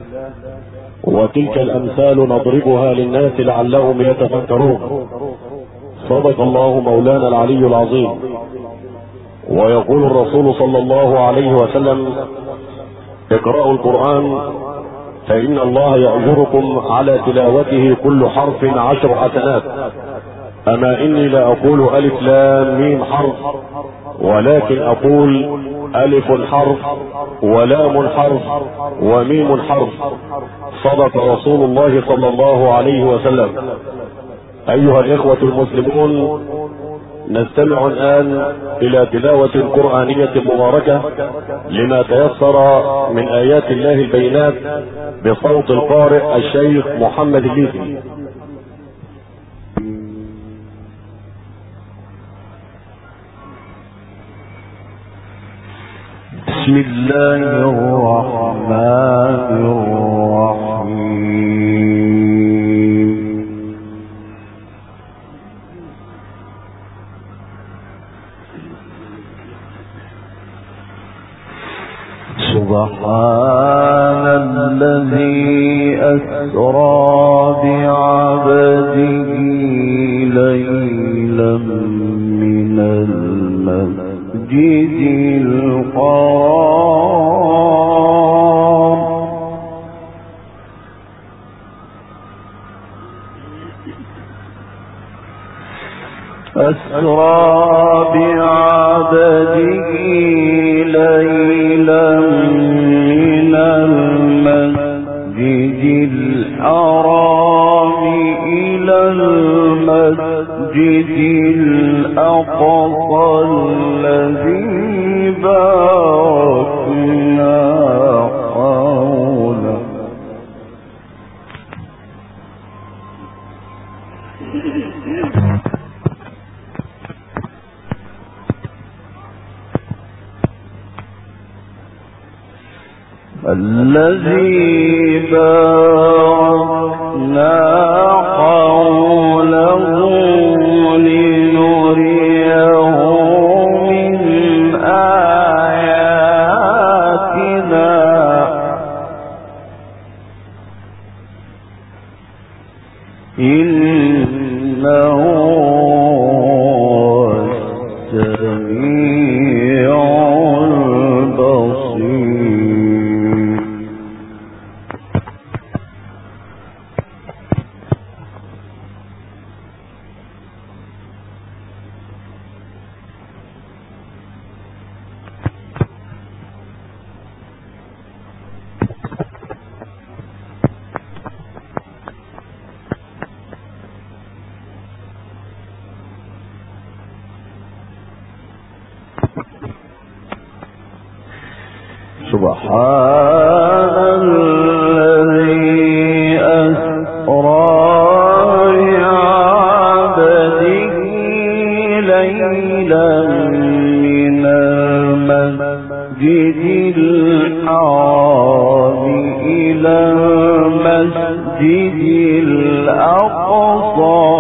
وتلك الأمثال نضربها للناس لعلهم يتفكرون. صدق الله مولانا العلي العظيم. ويقول الرسول صلى الله عليه وسلم: اقرأوا القرآن فإن الله يأجركم على تلاوته كل حرف 10 حسنات. أما إني لا أقول ألف لام ميم حرف، ولكن أقول ألف حرف ولام حرف وميم حرف. صدق رسول الله صلى الله عليه وسلم. أيها الإخوة المسلمون، نستمع الآن إلى تلاوة قرآنية مباركة لما تيسر من آيات الله البينات بصوت القارئ الشيخ محمد الليثي. بسم الله الرحمن الرحيم. سبحان الذي أسرى بعبده ليلا من المسجد الحرام أسرى بعبده ليلا من المسجد الحرام إلى المسجد الأقصى الذي باركنا حوله الذي باركنا حوله لنريه من آياتنا إنه السميع البصير. سبحان الذي أسرى بعبده ليلا من المسجد الحرام إلى المسجد الأقصى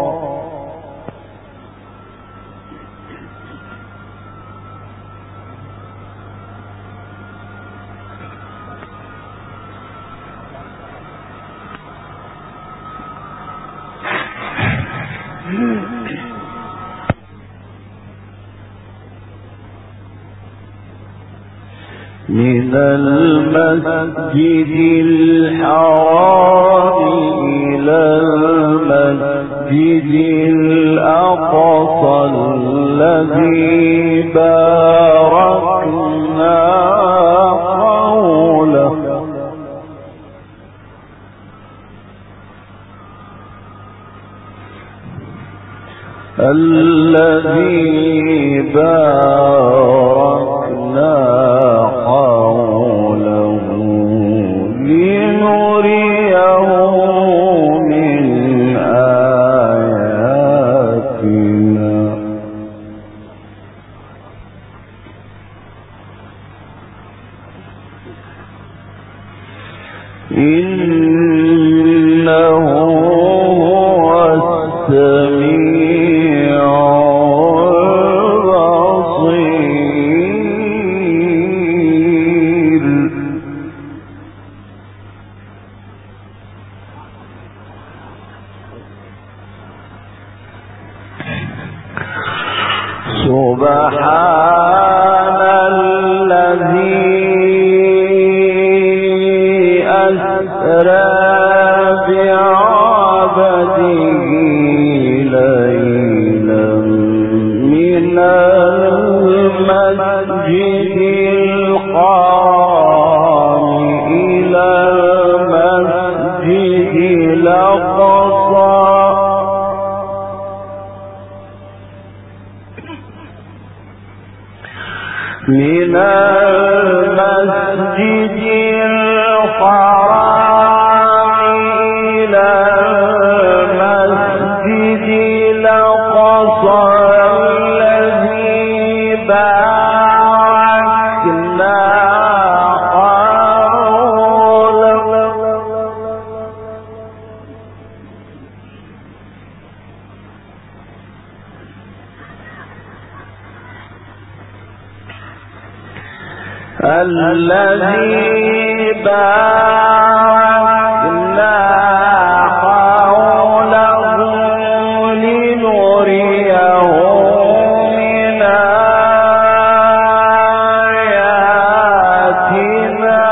من المسجد الحرام إلى المسجد الأقصى الذي باركنا حوله الذي باركنا حوله لنريه من آياتنا إنه هو السميع البصير. سبحان الذي أسرى بعبده ليلا من المسجد الحرام إلى المسجد الأقصى من المسجد الحرام إلى المسجد الأقصى الذي باركنا حوله الذي باركنا حوله لنريه من آياتنا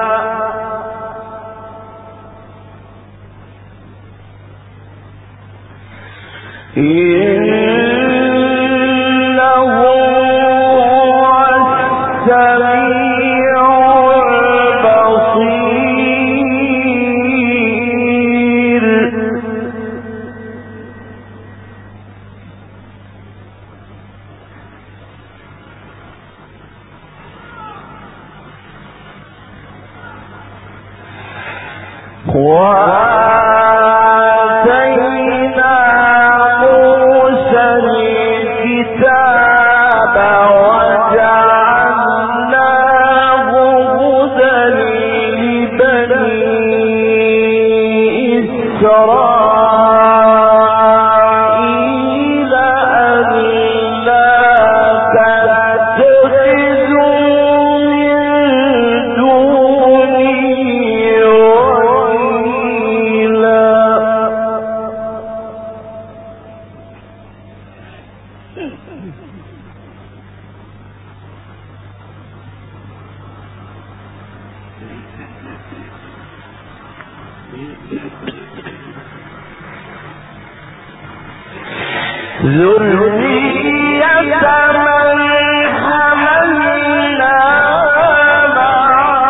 إنه هو السميع البصير وآتينا موسى الكتاب وجعلناه هدى لبني إسرائيل ألا تتخذوا من دوني وكيلا ذرية من حملنا مع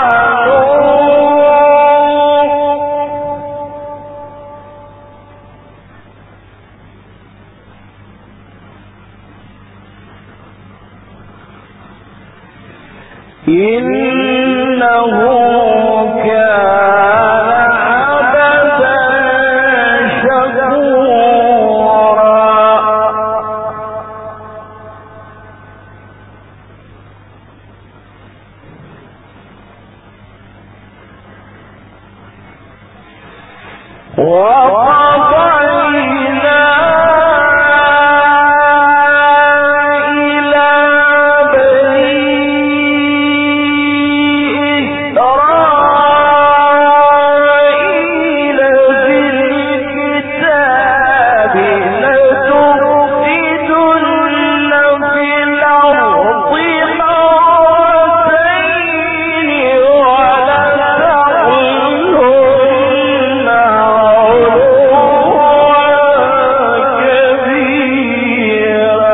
نوح إنه كان عبدا شكورا وقضينا إلى بني إسرائيل في الكتاب لتفسدن في الأرض مرتين ولتعلن علوا كبيرا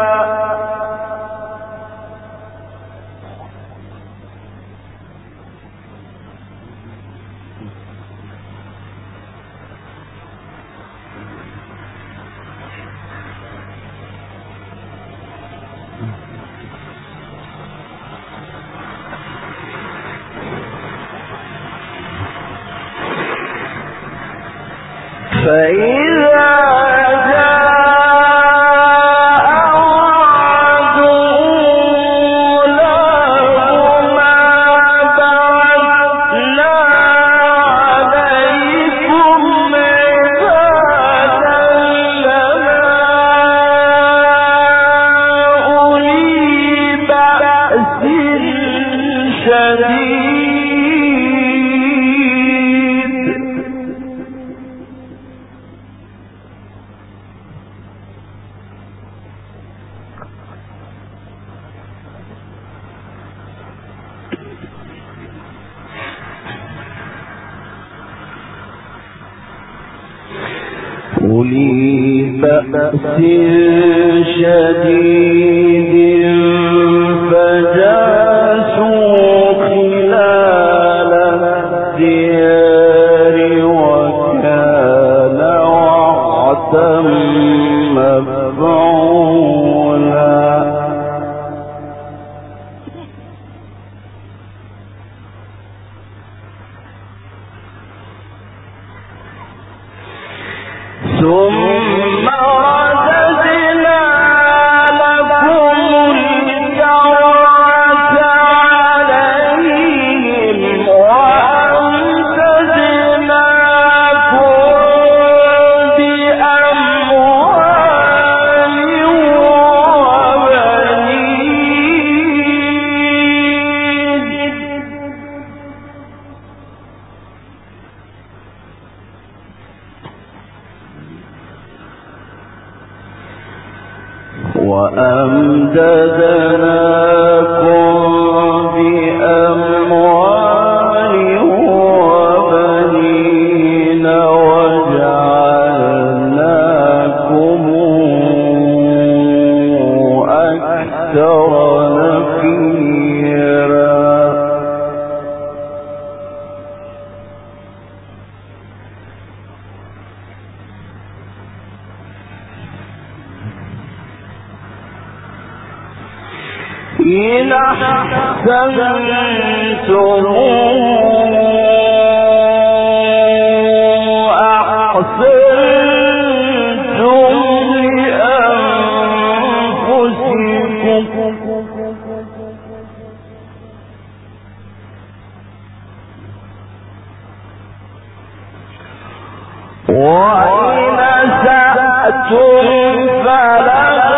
فإذا جاء وعد أولاهما بعثنا عليكم عبادا لنا أولي بأس شديد أولي بأس شديد فجاسوا خلال الديار وكان وعدا مفعولا ثم رددنا لكم الكرة عليهم وأمددناكم بأموال وبنين وجعلناكم أكثر نفيرا إن أحسنتم أحسنتم لأنفسكم وإن أسأتم فلها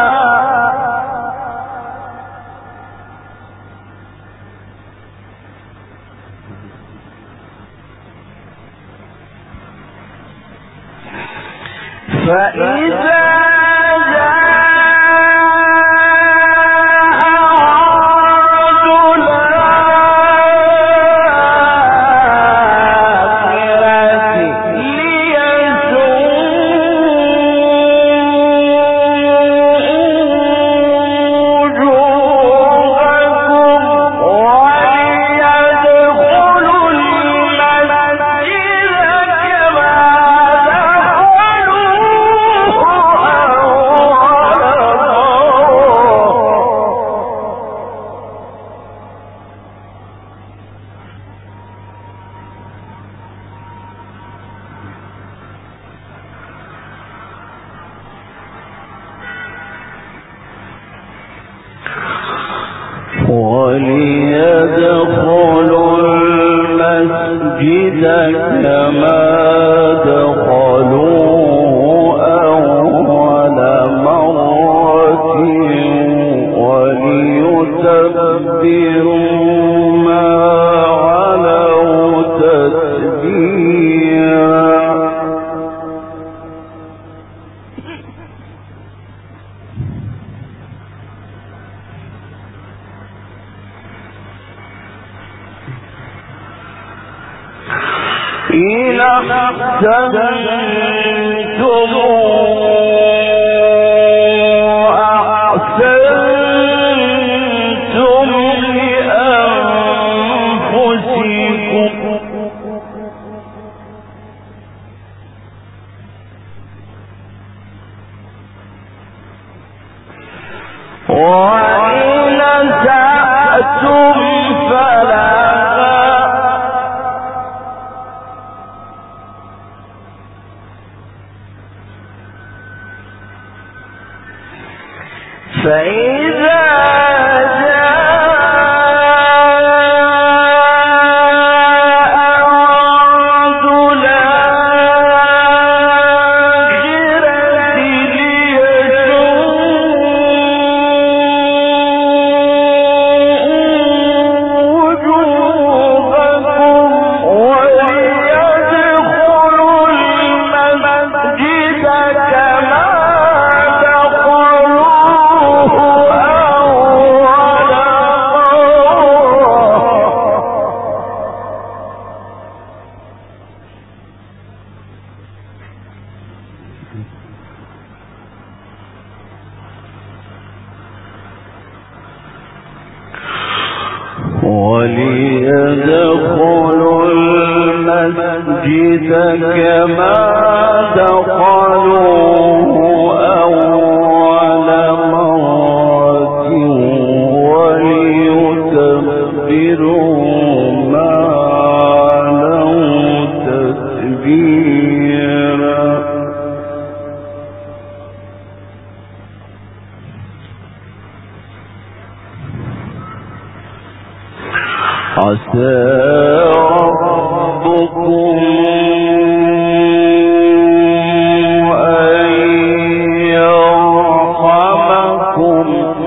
فإذا وليدخلوا المسجد كما دخلوه أول مرة وليتبروا ما علوا تتبيرا إن أحسنتم أحسنتم لأنفسكم وإن أسأتم فلها فإذا جاء وعد الآخرة ليسوءوا وجوهكم وليدخلوا المسجد كما دخلوه يدخل المسجد كما دخلوه أول مرة وليتبروا ما علوا تتبيرا. عسى ربكم أن يرحمكم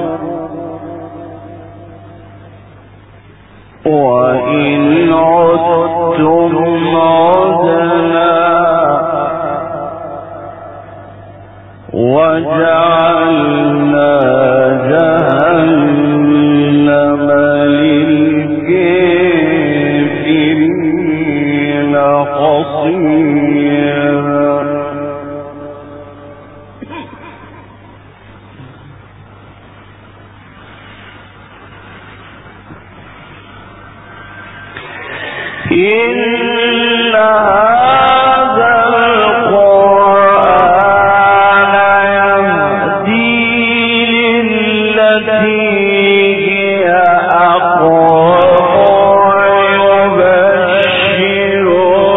وإن عدتم عدنا وجعلنا جهنم للكافرين حصيرا. إن هذا القرآن يهدي للتي هي أقوم ويبشر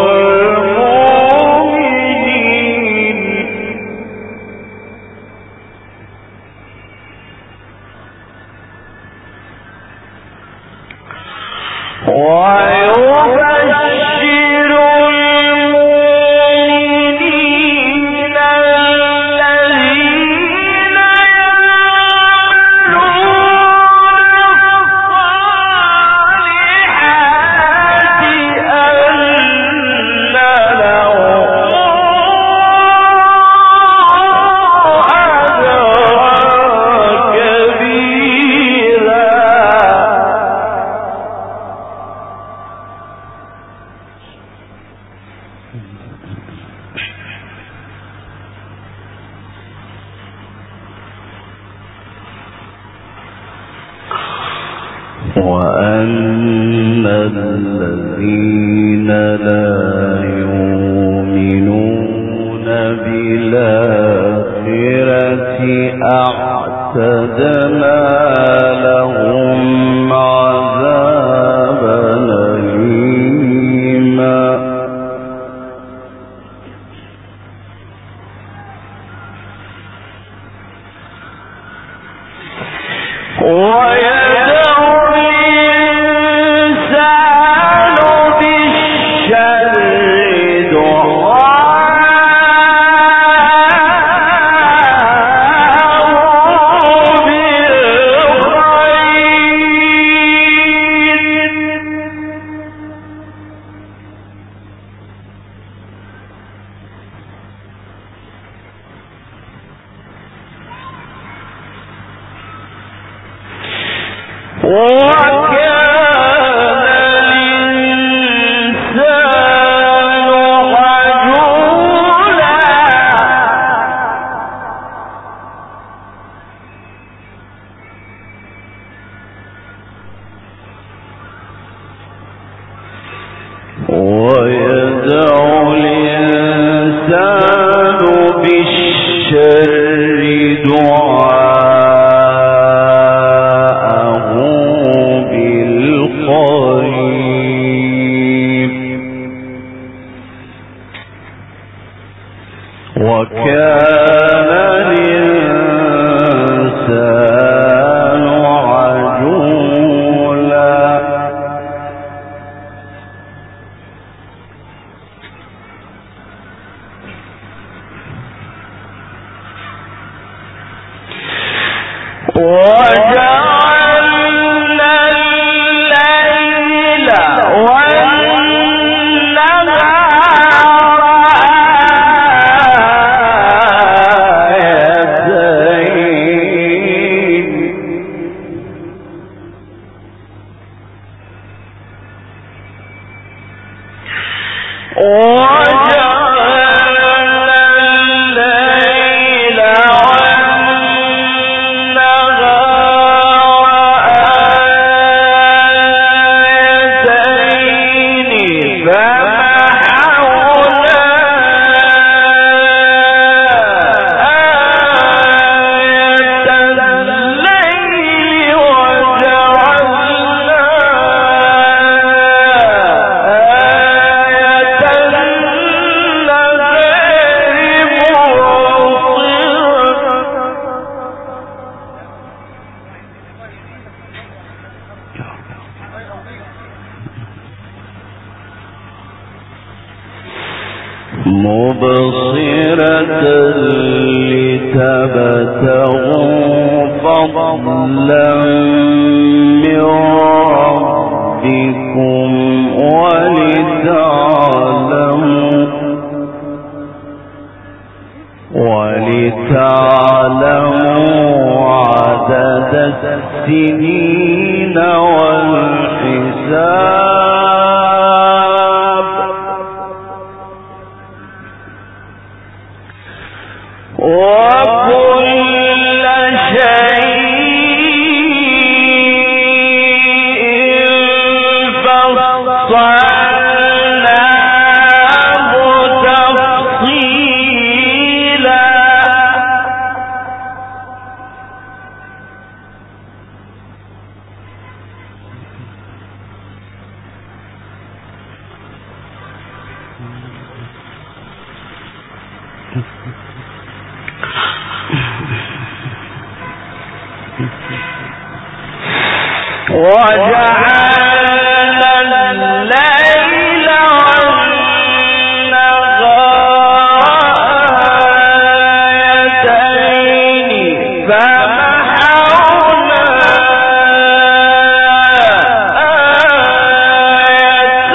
المؤمنين وأن الذين لا يؤمنون بالآخرة أعتدنا لهم عذابا أليما. مبصرة لتبتغوا فضلا من ربكم ولتعلموا عدد السنين والحساب وكل شيء فصلناه تفصيلا وجعلنا الليل والنهار آيتين فمحونا آية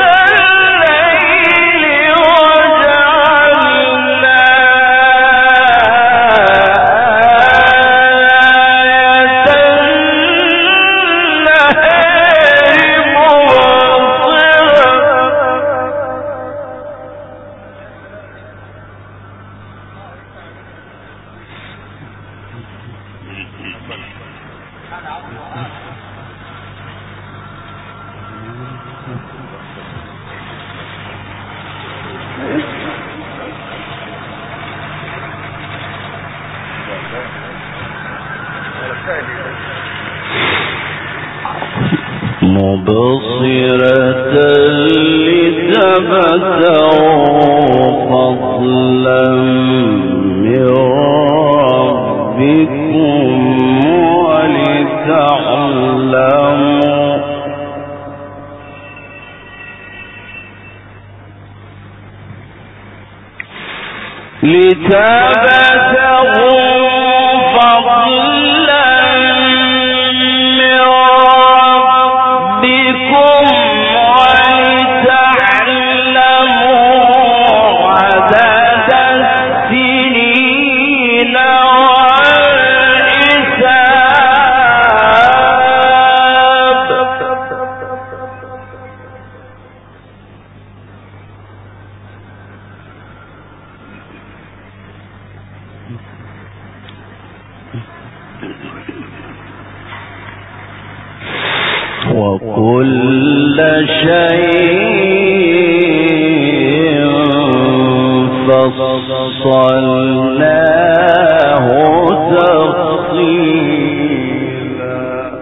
الليل وجعلنا مبصرة لتبتغوا فضلا من ربكم لتبتغوا فضلا من ربكم ولتعلموا عدد السنين والحساب وكل شيء فصلناه تفصيلا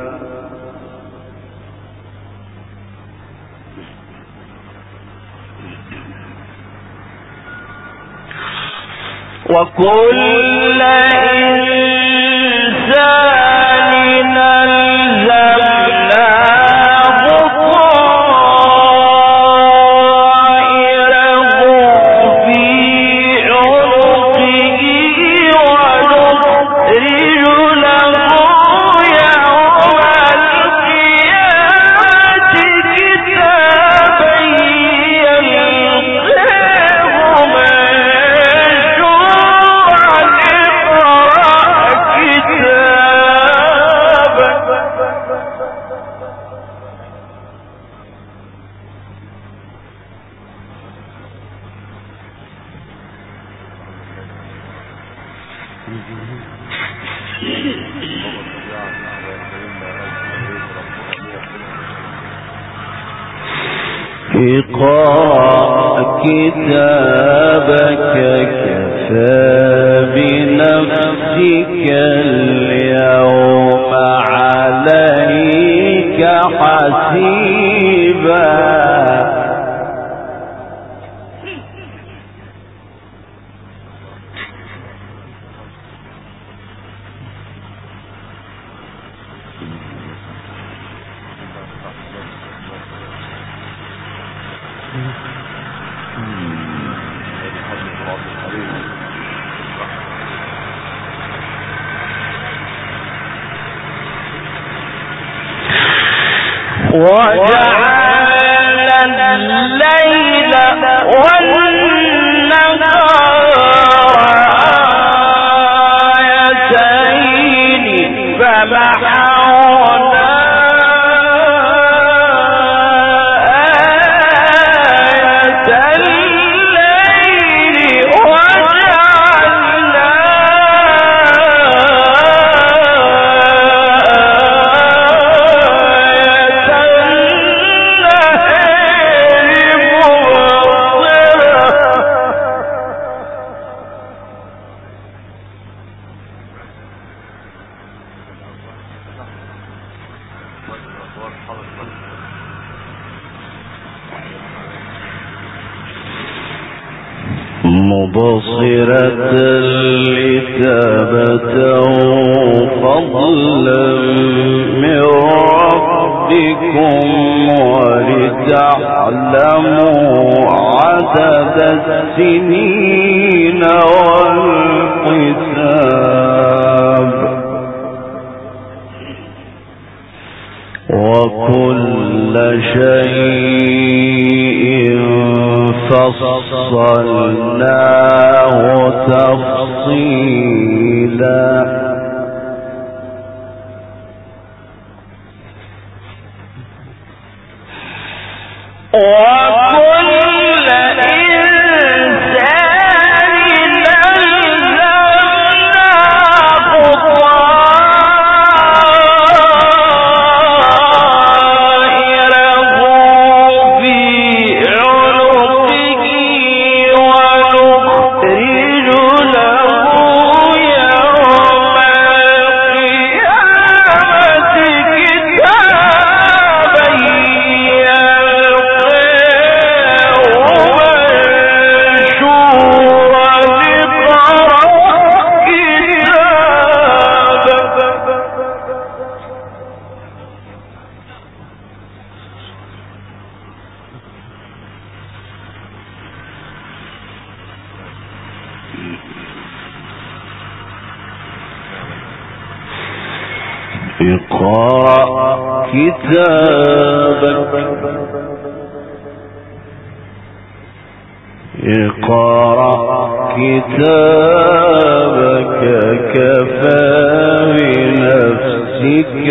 وكل إنسان ألزمناه طائره في عنقه ونخرج له يوم القيامة كتابا يلقاه منشورا اقرأ كتابك اقرأ كتابك كفى بنفسك اليوم عليك حسيبا مبصرة لتبتغوا فضلا من ربكم ولتعلموا عدد السنين والحساب وكل شيء فصلناه تفصيلا اقرأ كتابك كفى بنفسك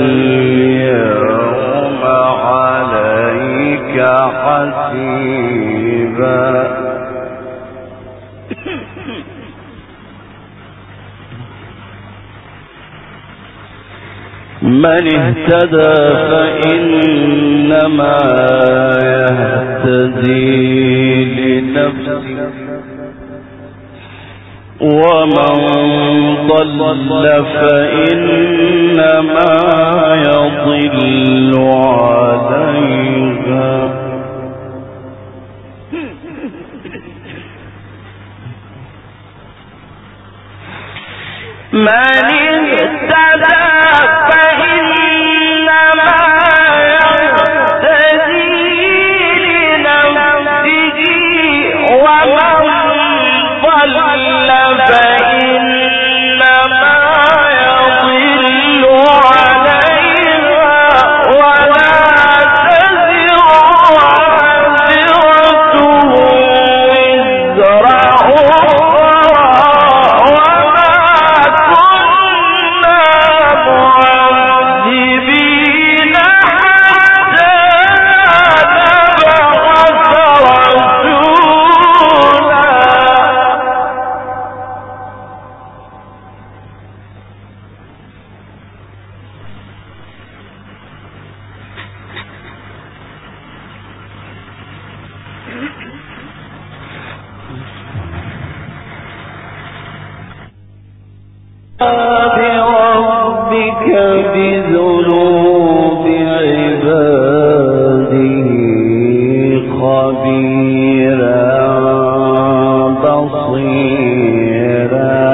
اليوم عليك حسيبا من اهتدى فإنما يهتدي لنفسه ومن ضل فإنما يضل عليها من اهتدى بربك بذنوب عباده خبيرا بصيرا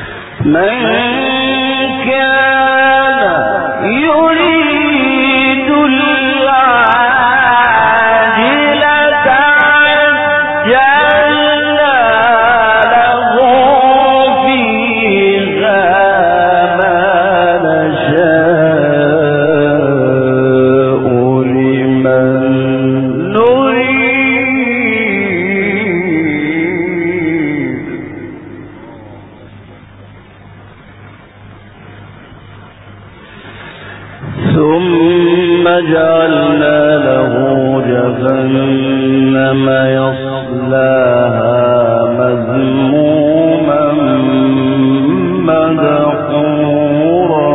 من كان يريد يصلاها مذموما مدحورا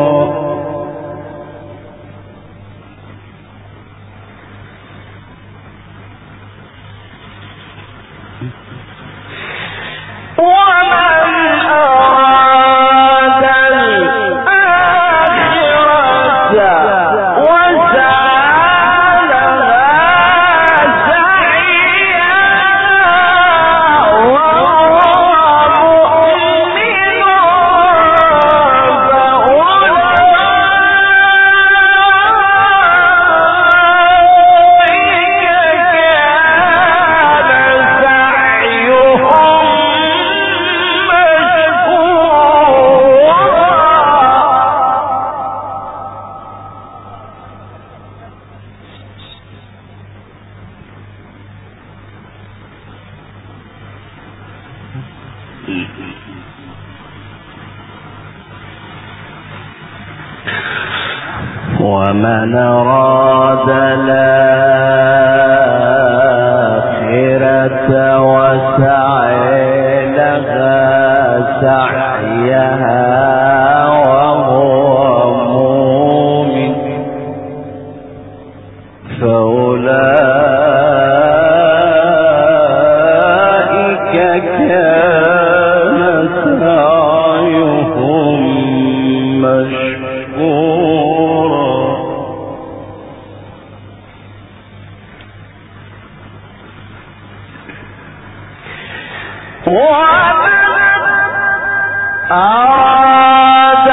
ومن أراد الآخرة وسعى لها سعيها وهو مؤمن فأولئك كان سعيهم مشكورا أراد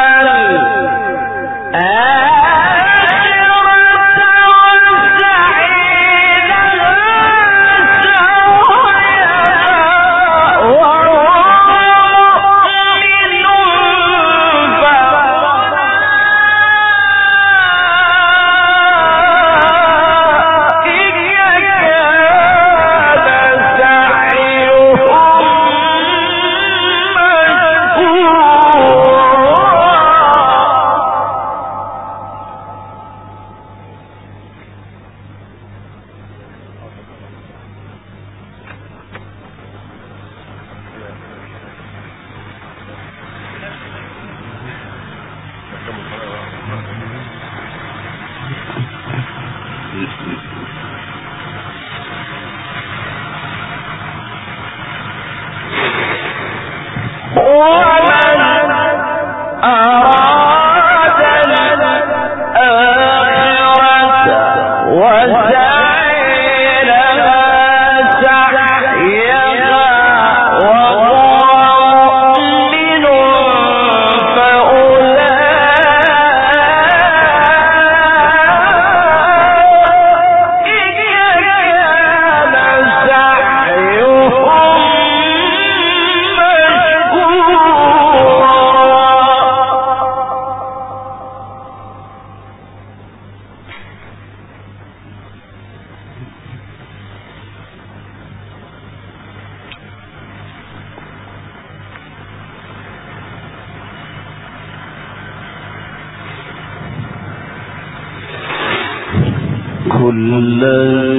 كلا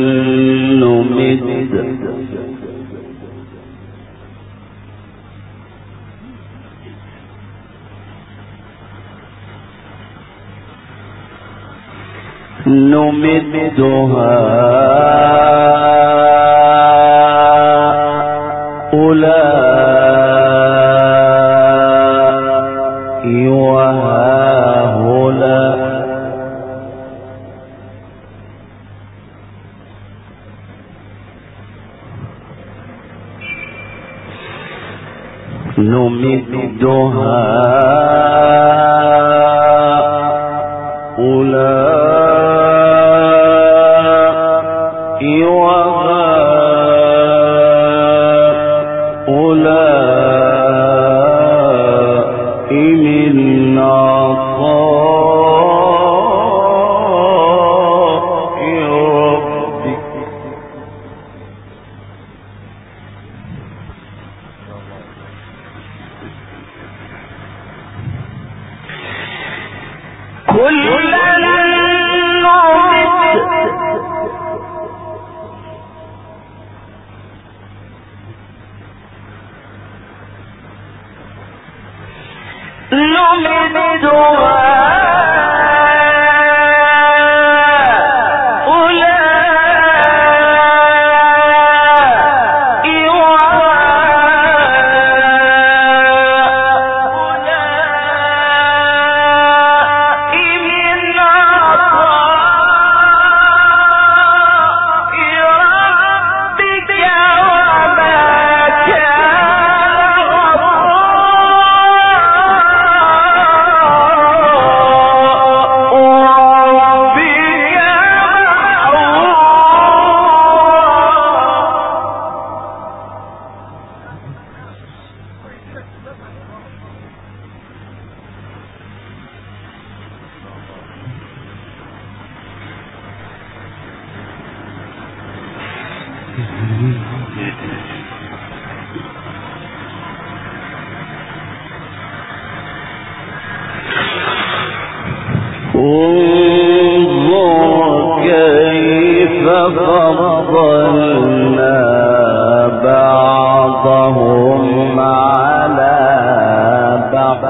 نمد هؤلاء وهؤلاء نمد هؤلاء وهؤلاء من عطاء ربك كلا نمد انظر كيف فضلنا بعضهم على بعض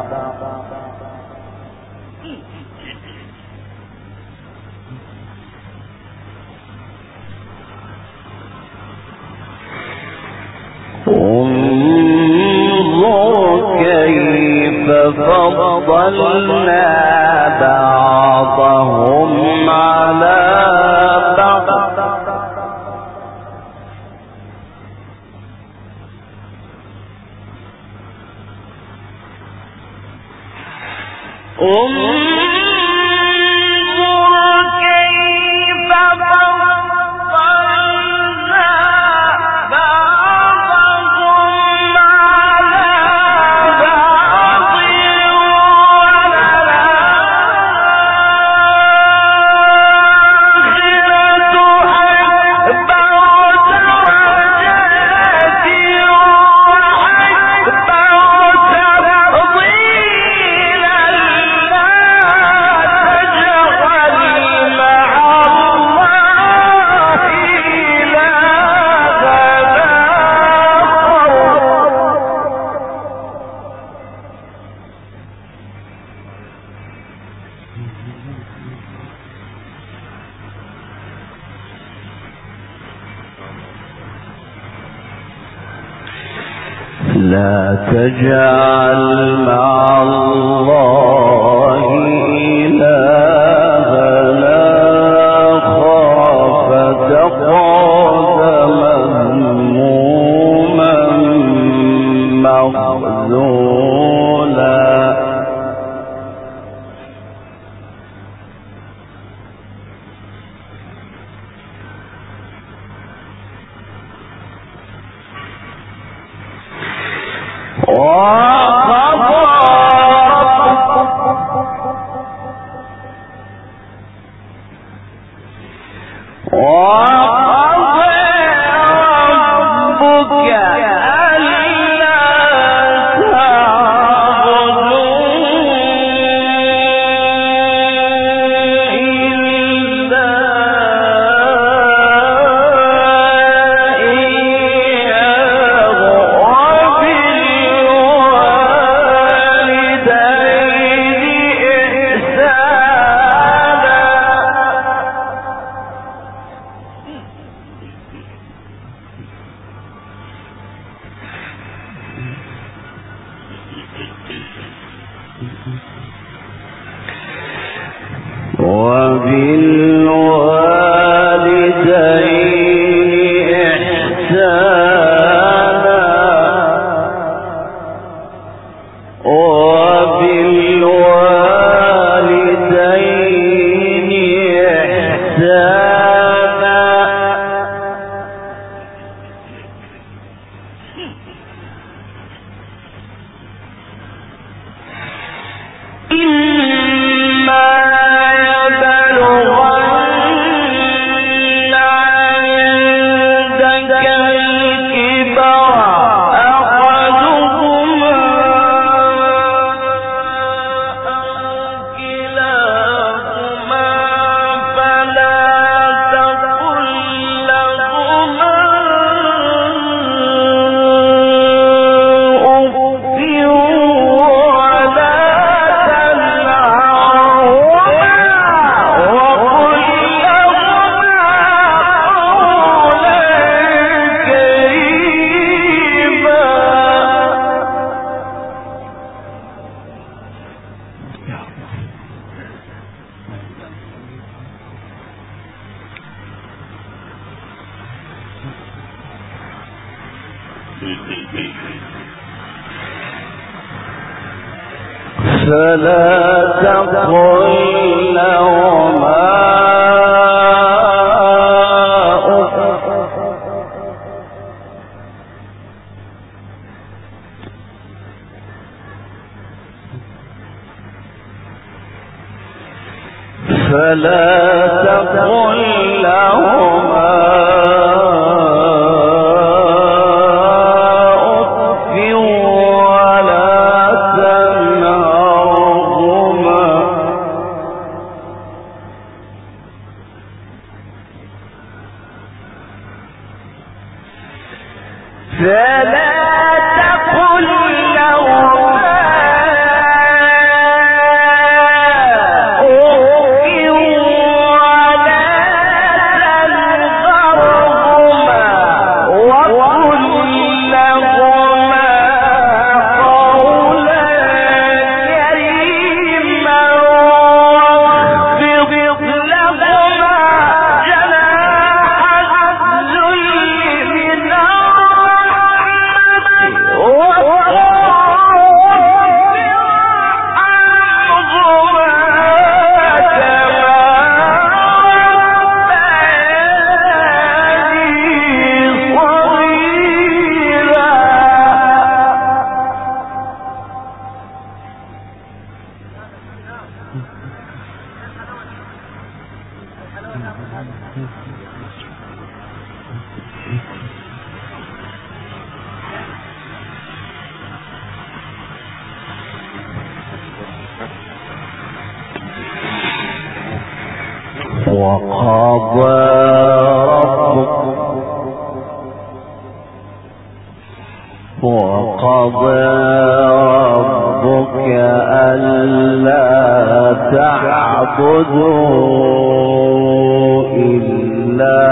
انظر كيف فضلنا بعضهم على بعض لا تجعل مع الله إلهنا آخر فتقعد مذموما مخذولا يبلغن عندك فلا تقل لهما وقضى ربك ألا تعبدوا إلا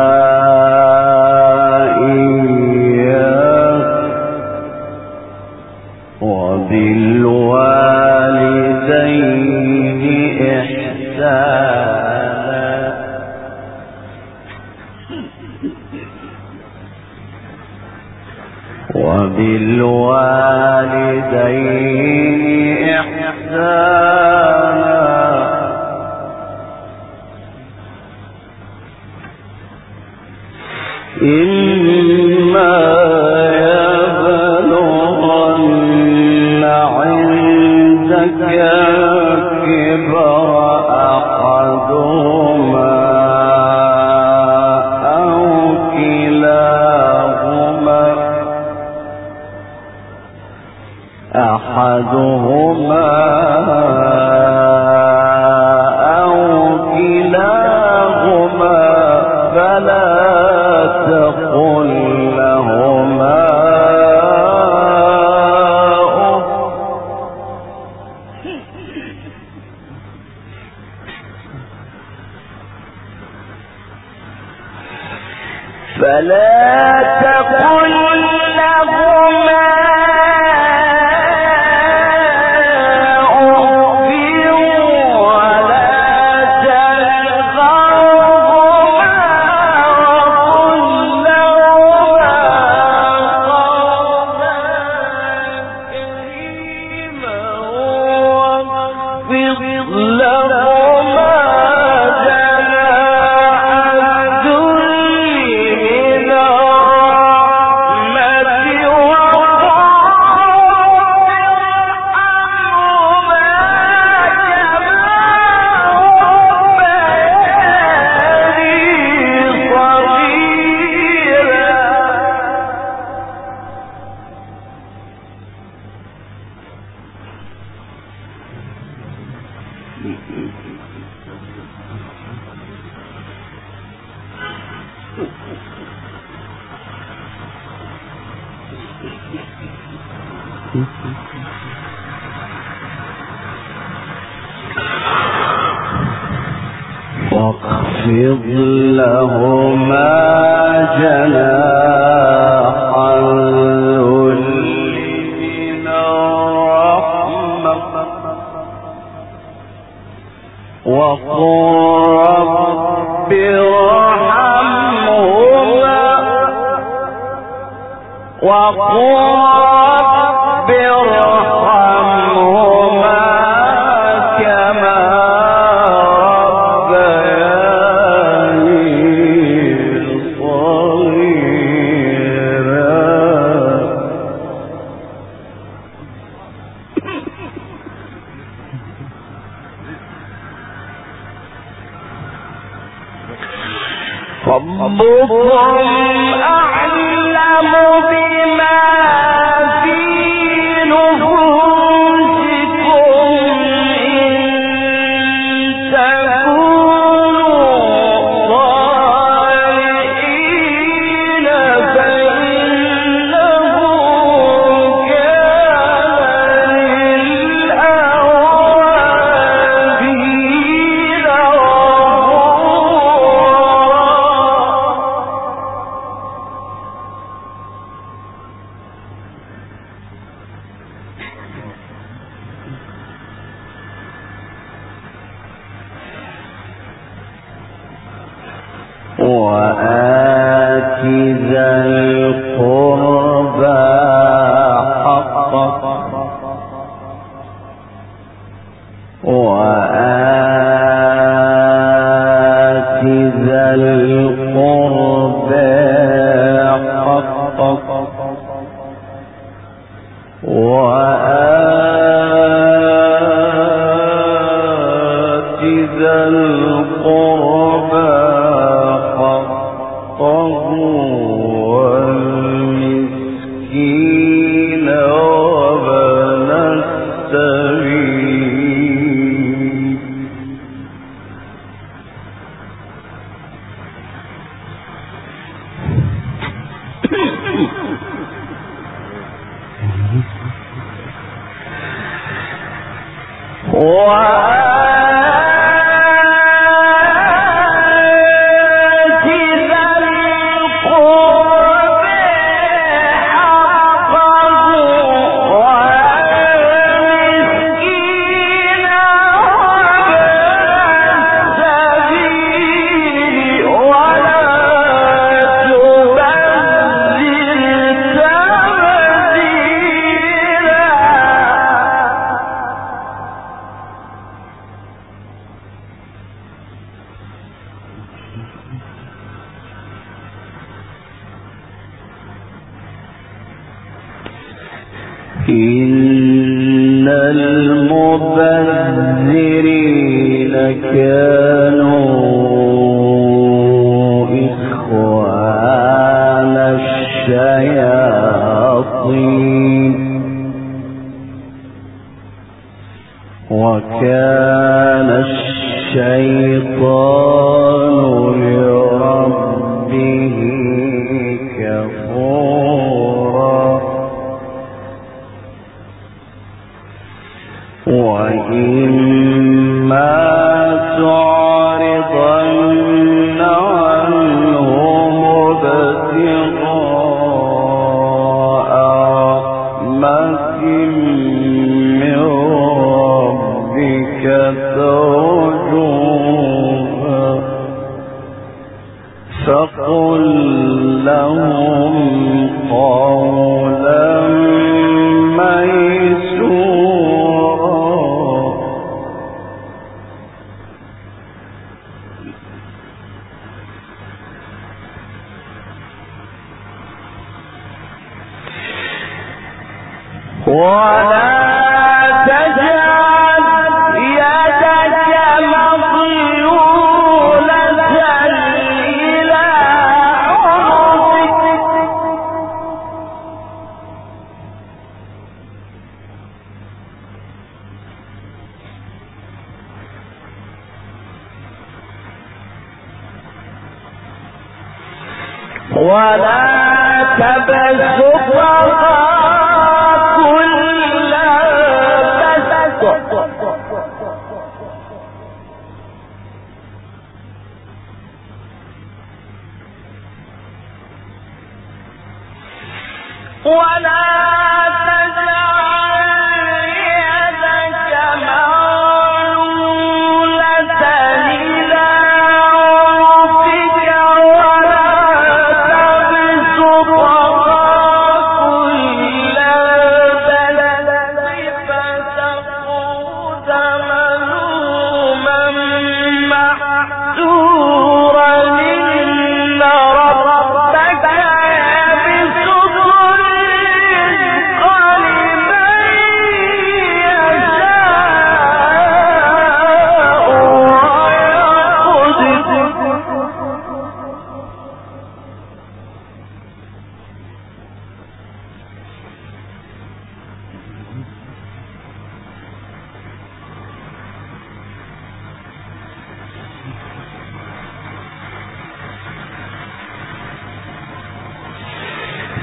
إياه وبالوالدين إحسانا وبالوالدين إحسانا إما يبلغن عندك الكبر أحدهما أو كلاهما فلا تقل لهما أف واخفض لهما جناح الذل من الرحمة وقل رب ارحمهما إن المبذرين كانوا إخوان الشياطين وكان الشيطان لربه كفورا وإما تعرضن عنهم ابتغاء رحمة من ربك ترجوها فقل لهم قولا ميسورا ولا تجعل يدك مغلولة إلى عنقك ولا تبسطها كل بسط ولا تجعل يدك مغلولة إلى عنقك ولا تبسطها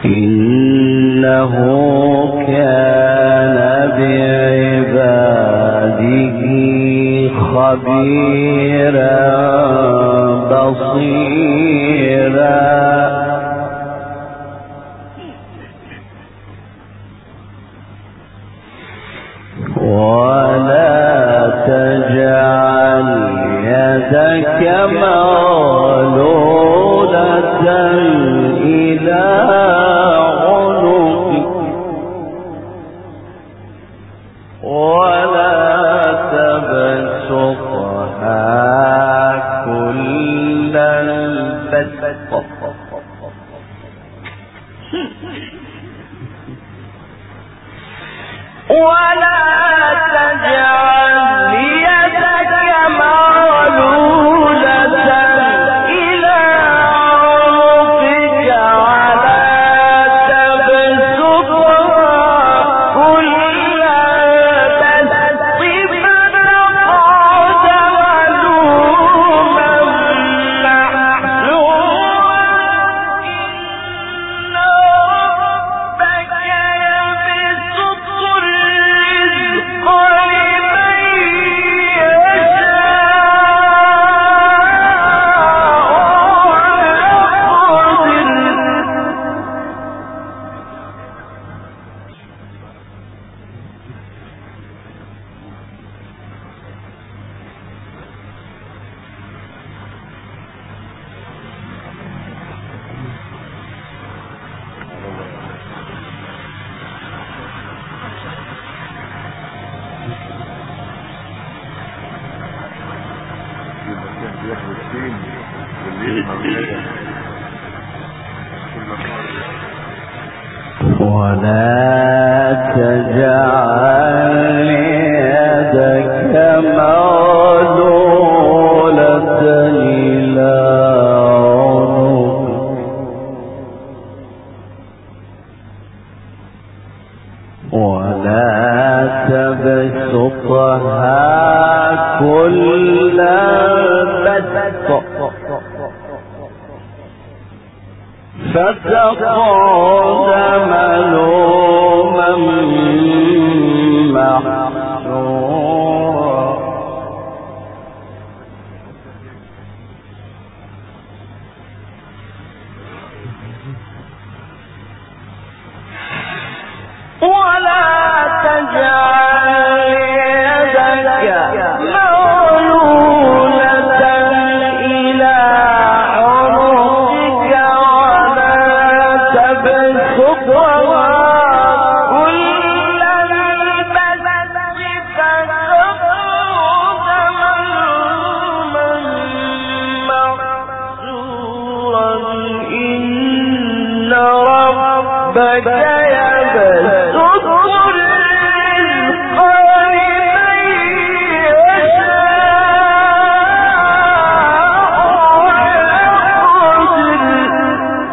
إنه كان بعباده خبيرا بصيرا ولا تجعل يدك مغلولة إلى عنقك ولا تبسطها كل البسط ولا تجعل يدك مغلولة إلى عنقك ولا تبسطها كل البسط فتقعد ملوما محسورا إن ربك يبسط الرزق لمن ولا تجعل يدك مغلولة إلى عنقك ولا تبسطها كل البسط فتقعد ملوما محسورا ولا تجعل يدك مغلولة إلى عنقك ولا تبسطها كل البسط فتقعد ملوما محسورا إن ربك يبسط الرزق لمن يشاء ويقدر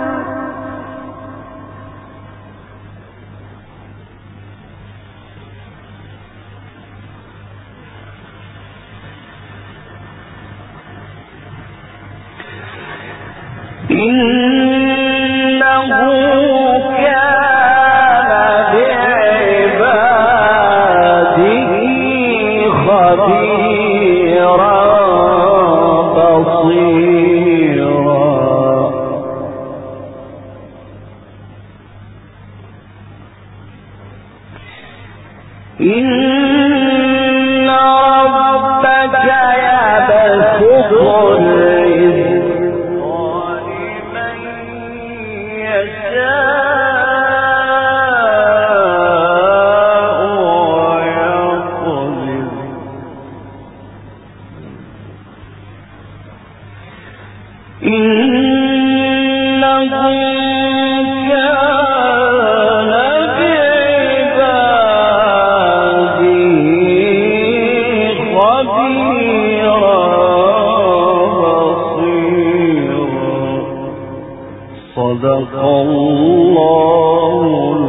إنه كان بعباده خبيرا بصيرا إن ربك يبسط الرزق لمن يشاء ويقدر إنه كان بعباده خبيرا بصيرا صدق الله